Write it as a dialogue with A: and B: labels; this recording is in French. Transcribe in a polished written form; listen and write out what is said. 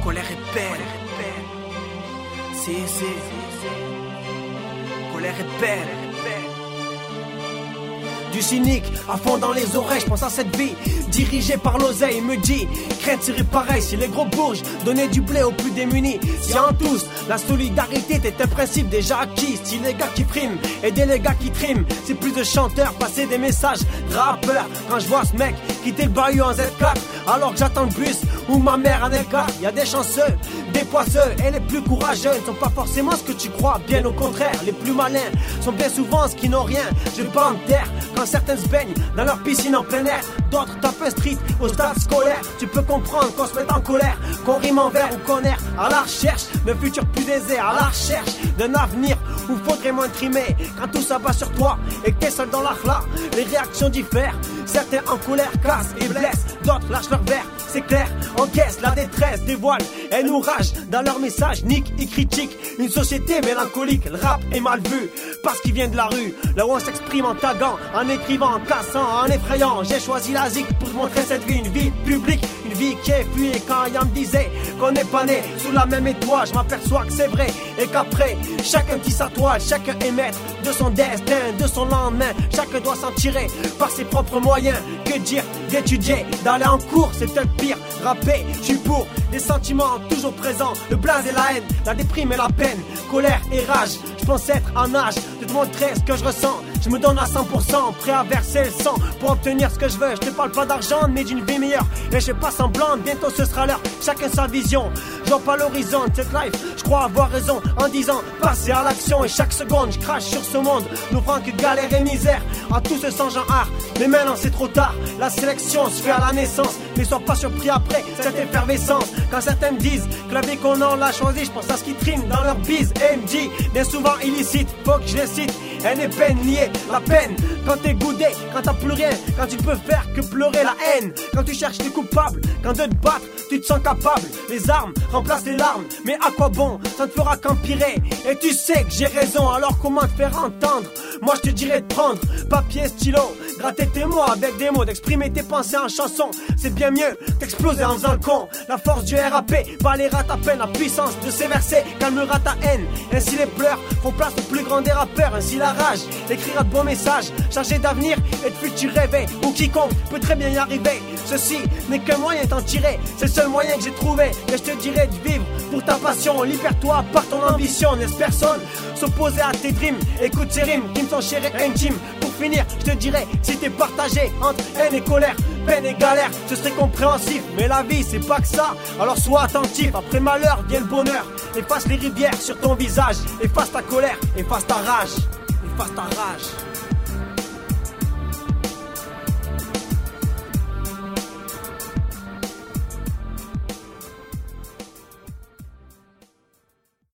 A: Colère et peine. Si. Colère et peine. Du cynique à fond dans les oreilles, je pense à cette vie dirigée par l'oseille. Il me dit, crainte serait pareil si les gros bourges donnaient du blé aux plus démunis. Si en tous, la solidarité était un principe déjà acquis. Si les gars qui friment, aider les gars qui triment. C'est plus de chanteurs, passer des messages rappeurs. Quand je vois ce mec quitter le bahut en Z4 alors que j'attends le bus ou ma mère en L4. Y'a des chanceux, des poisseux et les plus courageux ne sont pas forcément ce que tu crois. Bien au contraire, les plus malins sont bien souvent ceux qui n'ont rien. Je pas en terre quand certains se baignent dans leur piscine en plein air. D'autres tapent un street au stade scolaire. Tu peux comprendre qu'on se mette en colère, qu'on rime en vers ou qu'on erre à la recherche d'un futur plus aisé, à la recherche d'un avenir où faudrait moins trimer. Quand tout s'abat sur toi et que t'es seul dans l'art-là, les réactions diffèrent. Certains en colère cassent et blessent, d'autres lâchent leur verre. C'est clair, encaisse la détresse, dévoile, elle nous rage dans leur message, nique et critique. Une société mélancolique, le rap est mal vu parce qu'il vient de la rue, là où on s'exprime en taguant, en écrivant, en cassant, en effrayant. J'ai choisi la zik pour te montrer cette vie, une vie publique, une vie qui est fuie. Et quand Yann me disait qu'on n'est pas né sous la même étoile, je m'aperçois que c'est vrai et qu'après, chacun tisse sa toile, chacun est maître de son destin, de son lendemain. Chacun doit s'en tirer par ses propres moyens. Que dire d'étudier, d'aller en cours, c'est peut-être pire. Rapper, je suis pour des sentiments toujours présents, le blaze et la haine, la déprime et la peine, colère et rage. Je pense être en âge de te montrer ce que je ressens. Je me donne à 100%, prêt à verser le sang pour obtenir ce que je veux. Je te parle pas d'argent, mais d'une vie meilleure. Et je fais pas semblant, bientôt ce sera l'heure. Chacun sa vision, je vois pas l'horizon de cette life. Je crois avoir raison en disant passer à l'action. Et chaque seconde, je crache sur ce monde, n'ouvrant que galère et misère. À tous ceux sans genre art, mais maintenant c'est trop tard. La sélection se fait à la naissance, mais sois pas surpris après cette effervescence. Quand certains me disent que la vie qu'on a on l'a choisi, je pense à ce qui trime dans leur bise. Et me dit, bien souvent illicite, faut que je les cite. Haine et peine liée, la peine quand t'es goudé, quand t'as plus rien, quand tu peux faire que pleurer la haine, quand tu cherches des coupables, quand de te battre, tu te sens capable. Les armes remplacent les larmes, mais à quoi bon, ça ne fera qu'empirer. Et tu sais que j'ai raison, alors comment te faire entendre? Moi je te dirais de prendre papier, stylo, gratter tes mots avec des mots, d'exprimer tes pensées en chanson. C'est bien mieux d'exploser en faisant le con. La force du RAP balayera ta peine, la puissance de ces versets calmera ta haine. Ainsi les pleurs font place au plus grand des rappeurs. Ainsi la rage écrira de beaux messages chargés d'avenir et de futur rêvé, où quiconque peut très bien y arriver. Ceci n'est qu'un moyen d'en tirer, c'est le seul moyen que j'ai trouvé. Et je te dirais de vivre pour ta passion, libère-toi par ton ambition. Laisse personne s'opposer à tes dreams, écoute ces rimes qui me sont chères et intimes. Pour finir, je te dirais, si t'es partagé entre haine et colère, peine et galère, ce serait compréhensif. Mais la vie c'est pas que ça, alors sois attentif. Après le malheur vient le bonheur. Efface les rivières sur ton visage, efface ta colère, efface ta rage, efface ta rage.